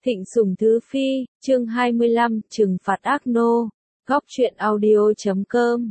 Thịnh Sùng Thứ Phi, chương 25, trừng phạt ác nô. Góc truyện audio.com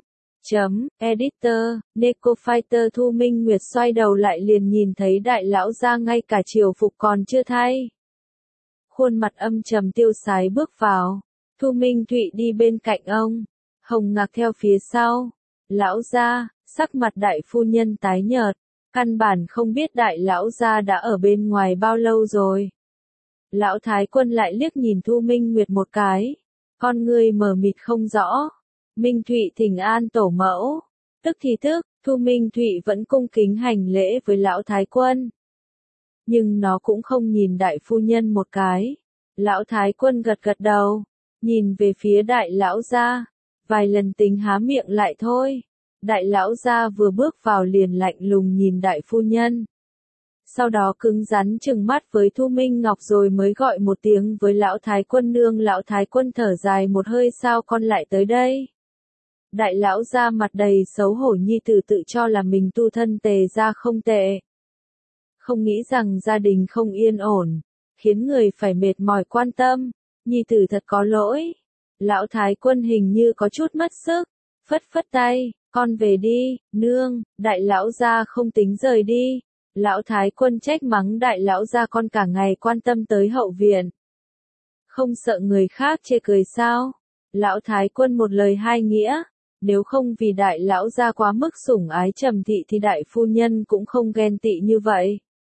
Editor, Neko Fighter. Thu Minh Nguyệt xoay đầu lại liền nhìn thấy đại lão gia ngay cả triều phục còn chưa thay. Khuôn mặt âm trầm tiêu sái bước vào. Thu Minh Thụy đi bên cạnh ông. Hồng Ngạc theo phía sau. Lão gia, sắc mặt đại phu nhân tái nhợt. Căn bản không biết đại lão gia đã ở bên ngoài bao lâu rồi. Lão Thái Quân lại liếc nhìn Thu Minh Nguyệt một cái. Con ngươi mờ mịt không rõ. Minh Thụy thỉnh an tổ mẫu. Tức thì tức, Thu Minh Thụy vẫn cung kính hành lễ với Lão Thái Quân. Nhưng nó cũng không nhìn đại phu nhân một cái. Lão Thái Quân gật gật đầu. Nhìn về phía đại lão gia. Vài lần tính há miệng lại thôi. Đại lão gia vừa bước vào liền lạnh lùng nhìn đại phu nhân. Sau đó cứng rắn trừng mắt với Thu Minh Ngọc rồi mới gọi một tiếng với Lão Thái Quân nương. Lão Thái Quân thở dài một hơi, sao con lại tới đây? Đại lão gia mặt đầy xấu hổ, nhi tử tự cho là mình tu thân tề gia không tệ. Không nghĩ rằng gia đình không yên ổn, khiến người phải mệt mỏi quan tâm, nhi tử thật có lỗi. Lão Thái Quân hình như có chút mất sức, phất phất tay, con về đi, nương. Đại lão gia không tính rời đi. Lão Thái Quân trách mắng đại lão gia con cả ngày quan tâm tới hậu viện. Không sợ người khác chê cười sao? Lão Thái Quân một lời hai nghĩa. Nếu không vì đại lão gia quá mức sủng ái Trầm Thị thì đại phu nhân cũng không ghen tị như vậy.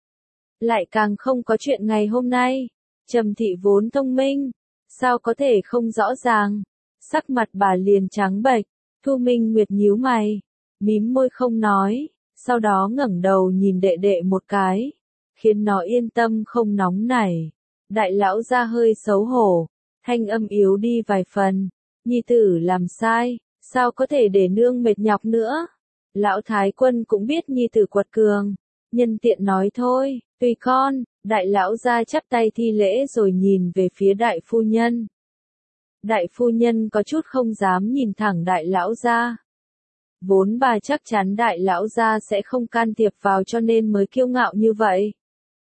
Lại càng không có chuyện ngày hôm nay. Trầm Thị vốn thông minh. Sao có thể không rõ ràng? Sắc mặt bà liền trắng bệch. Thu Minh Nguyệt nhíu mày. Mím môi không nói. Sau đó ngẩng đầu nhìn đệ đệ một cái, khiến nó yên tâm không nóng nảy. Đại lão gia hơi xấu hổ, thanh âm yếu đi vài phần. Nhi tử làm sai, sao có thể để nương mệt nhọc nữa? Lão Thái Quân cũng biết nhi tử quật cường, nhân tiện nói thôi, tùy con. Đại lão gia chắp tay thi lễ rồi nhìn về phía đại phu nhân. Đại phu nhân có chút không dám nhìn thẳng đại lão gia. Vốn bà chắc chắn đại lão gia sẽ không can thiệp vào cho nên mới kiêu ngạo như vậy.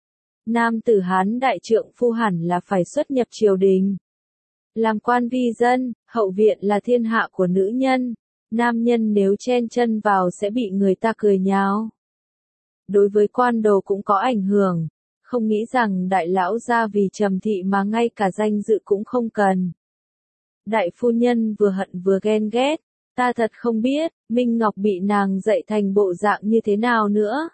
Nam tử Hán đại trượng phu hẳn là phải xuất nhập triều đình. Làm quan vi dân, hậu viện là thiên hạ của nữ nhân. Nam nhân nếu chen chân vào sẽ bị người ta cười nhạo. Đối với quan đồ cũng có ảnh hưởng. Không nghĩ rằng đại lão gia vì Trầm Thị mà ngay cả danh dự cũng không cần. Đại phu nhân vừa hận vừa ghen ghét. Ta thật không biết, Minh Ngọc bị nàng dạy thành bộ dạng như thế nào nữa.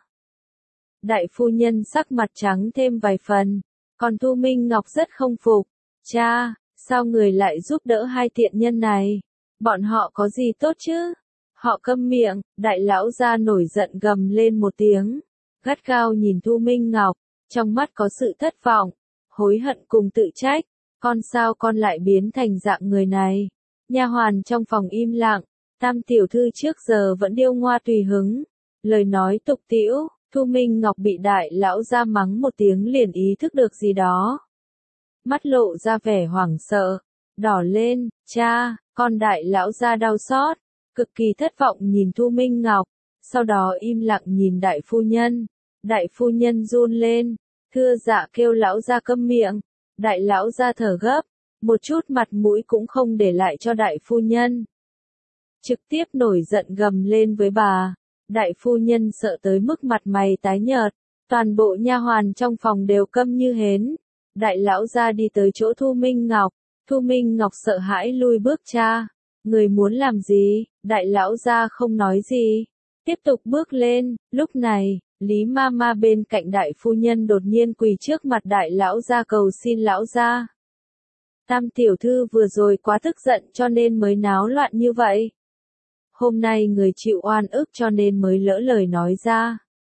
Đại phu nhân sắc mặt trắng thêm vài phần, còn Thu Minh Ngọc rất không phục. Cha, sao người lại giúp đỡ hai tiện nhân này? Bọn họ có gì tốt chứ? Họ câm miệng. Đại lão gia nổi giận gầm lên một tiếng, gắt gao nhìn Thu Minh Ngọc, trong mắt có sự thất vọng, hối hận cùng tự trách. Con sao con lại biến thành dạng người này? Nha hoàn trong phòng im lặng. Tam tiểu thư trước giờ vẫn điêu ngoa tùy hứng, lời nói tục tĩu. Thu Minh Ngọc bị đại lão gia mắng một tiếng liền ý thức được gì đó. Mắt lộ ra vẻ hoảng sợ, đỏ lên. Cha, con. Đại lão gia đau xót, cực kỳ thất vọng nhìn Thu Minh Ngọc, sau đó im lặng nhìn đại phu nhân. Đại phu nhân run lên, thưa dạ kêu lão gia câm miệng. Đại lão gia thở gấp, một chút mặt mũi cũng không để lại cho đại phu nhân. Trực tiếp nổi giận gầm lên với bà. Đại phu nhân sợ tới mức mặt mày tái nhợt, toàn bộ nha hoàn trong phòng đều câm như hến. Đại lão gia đi tới chỗ Thu Minh Ngọc. Thu Minh Ngọc sợ hãi lui bước. Cha, người muốn làm gì? Đại lão gia không nói gì, tiếp tục bước lên. Lúc này, Lý Mama bên cạnh đại phu nhân đột nhiên quỳ trước mặt đại lão gia cầu xin lão gia. Tam tiểu thư vừa rồi quá tức giận cho nên mới náo loạn như vậy. Hôm nay người chịu oan ức cho nên mới lỡ lời nói ra.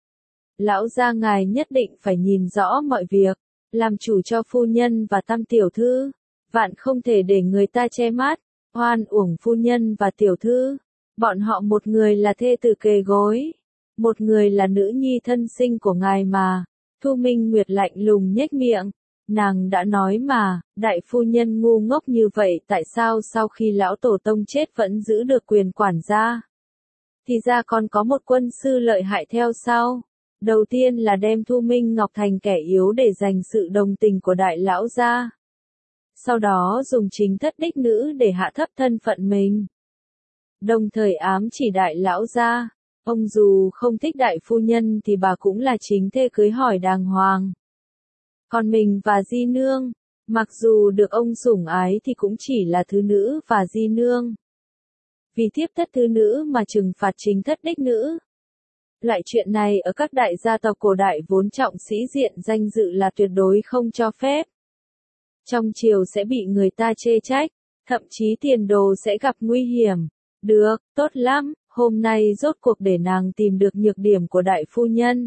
Lão gia ngài nhất định phải nhìn rõ mọi việc, làm chủ cho phu nhân và tam tiểu thư, vạn không thể để người ta che mắt, oan uổng phu nhân và tiểu thư. Bọn họ một người là thê tử kề gối, một người là nữ nhi thân sinh của ngài mà. Thu Minh Nguyệt lạnh lùng nhếch miệng. Nàng đã nói mà, đại phu nhân ngu ngốc như vậy tại sao sau khi lão tổ tông chết vẫn giữ được quyền quản gia? Thì ra còn có một quân sư lợi hại theo sau. Đầu tiên là đem Thu Minh Ngọc thành kẻ yếu để giành sự đồng tình của đại lão gia. Sau đó dùng chính thất đích nữ để hạ thấp thân phận mình. Đồng thời ám chỉ đại lão gia, ông dù không thích đại phu nhân thì bà cũng là chính thê cưới hỏi đàng hoàng. Còn mình và Di Nương, mặc dù được ông sủng ái thì cũng chỉ là thứ nữ và Di Nương. Vì thiếp thất thứ nữ mà trừng phạt chính thất đích nữ. Loại chuyện này ở các đại gia tộc cổ đại vốn trọng sĩ diện danh dự là tuyệt đối không cho phép. Trong triều sẽ bị người ta chê trách, thậm chí tiền đồ sẽ gặp nguy hiểm. Được, tốt lắm, hôm nay rốt cuộc để nàng tìm được nhược điểm của đại phu nhân.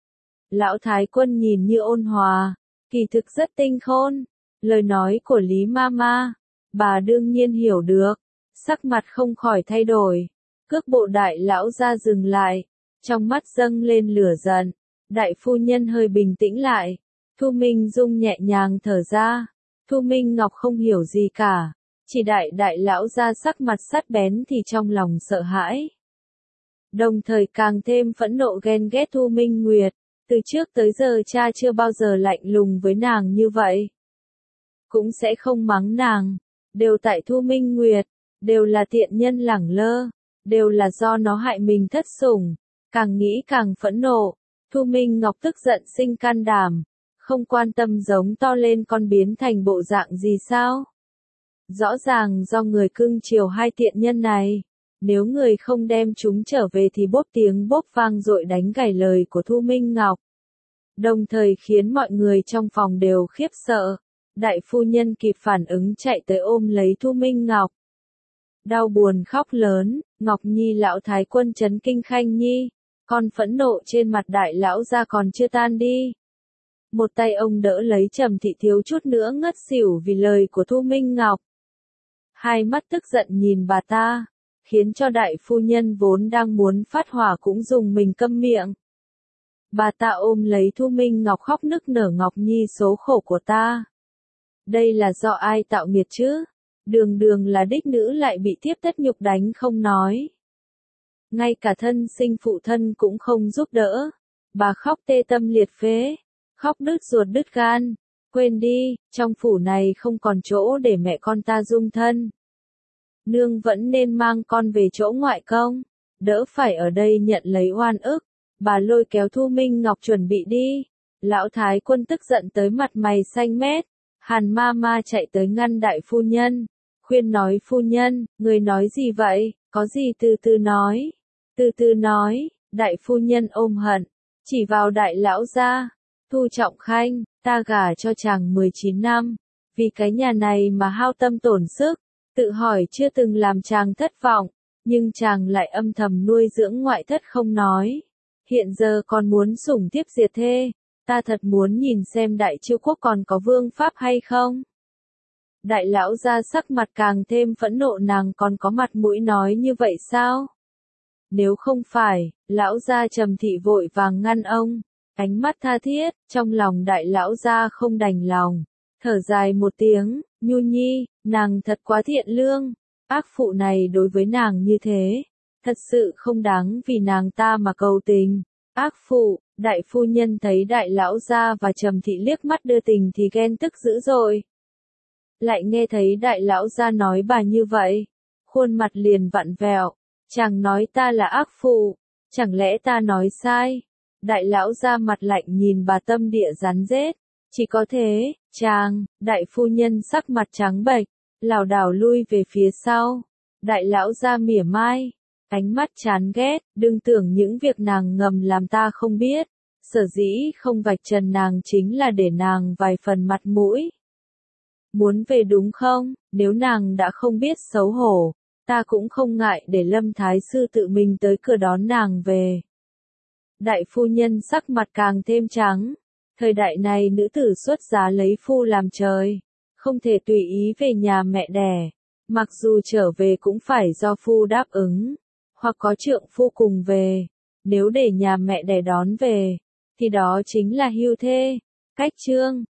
Lão Thái Quân nhìn như ôn hòa, kỳ thực rất tinh khôn. Lời nói của Lý Mama, bà đương nhiên hiểu được, sắc mặt không khỏi thay đổi. Cước bộ đại lão ra dừng lại, trong mắt dâng lên lửa giận. Đại phu nhân hơi bình tĩnh lại, Thu Minh Dung nhẹ nhàng thở ra. Thu Minh Ngọc không hiểu gì cả, chỉ đại lão ra sắc mặt sắt bén thì trong lòng sợ hãi. Đồng thời càng thêm phẫn nộ ghen ghét Thu Minh Nguyệt, từ trước tới giờ cha chưa bao giờ lạnh lùng với nàng như vậy. Cũng sẽ không mắng nàng, đều tại Thu Minh Nguyệt, đều là tiện nhân lẳng lơ, đều là do nó hại mình thất sủng. Càng nghĩ càng phẫn nộ, Thu Minh Ngọc tức giận sinh can đảm, không quan tâm giống to lên con biến thành bộ dạng gì sao. Rõ ràng do người cưng chiều hai tiện nhân này, nếu người không đem chúng trở về thì bốp tiếng bốp vang dội đánh gãy lời của Thu Minh Ngọc. Đồng thời khiến mọi người trong phòng đều khiếp sợ, đại phu nhân kịp phản ứng chạy tới ôm lấy Thu Minh Ngọc. Đau buồn khóc lớn, Ngọc Nhi lão Thái Quân chấn kinh Khanh Nhi, con phẫn nộ trên mặt đại lão ra còn chưa tan đi. Một tay ông đỡ lấy Trầm Thị thiếu chút nữa ngất xỉu vì lời của Thu Minh Ngọc. Hai mắt tức giận nhìn bà ta, khiến cho đại phu nhân vốn đang muốn phát hỏa cũng dùng mình câm miệng. Bà ta ôm lấy Thu Minh Ngọc khóc nức nở, Ngọc Nhi số khổ của ta. Đây là do ai tạo nghiệt chứ? Đường đường là đích nữ lại bị thiếp thất nhục đánh không nói. Ngay cả thân sinh phụ thân cũng không giúp đỡ. Bà khóc tê tâm liệt phế, khóc đứt ruột đứt gan. Quên đi, trong phủ này không còn chỗ để mẹ con ta dung thân. Nương vẫn nên mang con về chỗ ngoại công, đỡ phải ở đây nhận lấy oan ức. Bà lôi kéo Thu Minh Ngọc chuẩn bị đi. Lão Thái Quân tức giận tới mặt mày xanh mét. Hàn Mama chạy tới ngăn đại phu nhân, khuyên nói phu nhân, người nói gì vậy, có gì từ từ nói. Từ từ nói, đại phu nhân ôm hận, chỉ vào đại lão gia. Thu Trọng Khanh, ta gả cho chàng 19 năm, vì cái nhà này mà hao tâm tổn sức, tự hỏi chưa từng làm chàng thất vọng, nhưng chàng lại âm thầm nuôi dưỡng ngoại thất không nói. Hiện giờ còn muốn sủng thiếp diệt thê, ta thật muốn nhìn xem Đại Chiêu Quốc còn có vương pháp hay không. Đại lão gia sắc mặt càng thêm phẫn nộ, nàng còn có mặt mũi nói như vậy sao? Nếu không phải, lão gia Trầm Thị vội vàng ngăn ông, ánh mắt tha thiết, trong lòng đại lão gia không đành lòng, thở dài một tiếng, Nhu Nhi, nàng thật quá thiện lương, ác phụ này đối với nàng như thế, thật sự không đáng vì nàng ta mà cầu tình. Ác phụ, đại phu nhân thấy đại lão gia và Trầm Thị liếc mắt đưa tình thì ghen tức dữ dội. Lại nghe thấy đại lão gia nói bà như vậy, khuôn mặt liền vặn vẹo, chàng nói ta là ác phụ, chẳng lẽ ta nói sai? Đại lão gia mặt lạnh nhìn bà tâm địa rắn rết, chỉ có thế, chàng, đại phu nhân sắc mặt trắng bệch, lảo đảo lui về phía sau. Đại lão gia mỉa mai, ánh mắt chán ghét, đừng tưởng những việc nàng ngầm làm ta không biết, sở dĩ không vạch trần nàng chính là để nàng vài phần mặt mũi. Muốn về đúng không? Nếu nàng đã không biết xấu hổ, ta cũng không ngại để Lâm Thái Sư tự mình tới cửa đón nàng về. Đại phu nhân sắc mặt càng thêm trắng, thời đại này nữ tử xuất giá lấy phu làm trời, không thể tùy ý về nhà mẹ đẻ, mặc dù trở về cũng phải do phu đáp ứng, hoặc có trượng phu cùng về, nếu để nhà mẹ đẻ đón về, thì đó chính là hưu thê. Cách chương